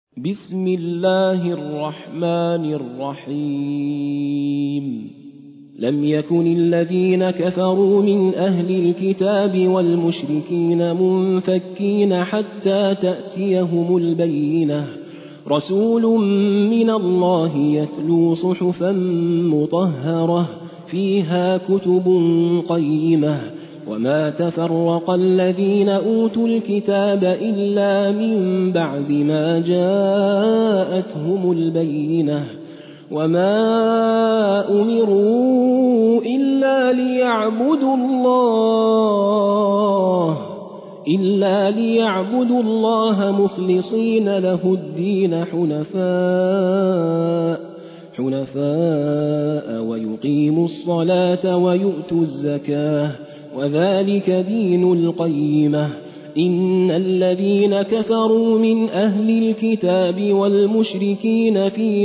بسم الله الرحمن الرحيم لم يكن الذين كفروا من أهل الكتاب والمشركين منفكين حتى تأتيهم البينة رسول من الله يتلو صحفا مطهرة فيها كتب قيمة وما تفرق الذين أوتوا الكتاب إلا من بعد ما جاءتهم البينة وما أمروا إلا ليعبدوا الله مخلصين له الدين حنفاء ويقيموا الصلاة ويؤتوا الزكاة وذلك دين القيمة إن الذين كفروا من أهل الكتاب والمشركين في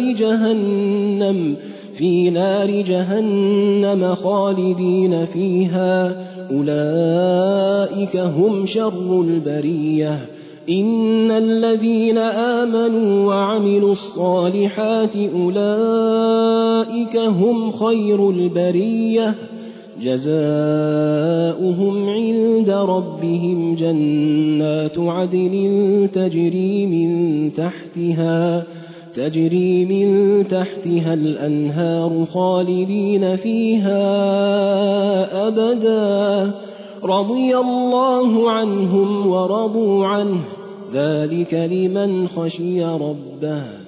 نار جهنم خالدين فيها أولئك هم شر البرية إن الذين آمنوا وعملوا الصالحات أولئك هم خير البرية جزاؤهم عند ربهم جنات عدن تجري من تحتها الأنهار خالدين فيها أبدا رضي الله عنهم ورضوا عنه ذلك لمن خشي ربه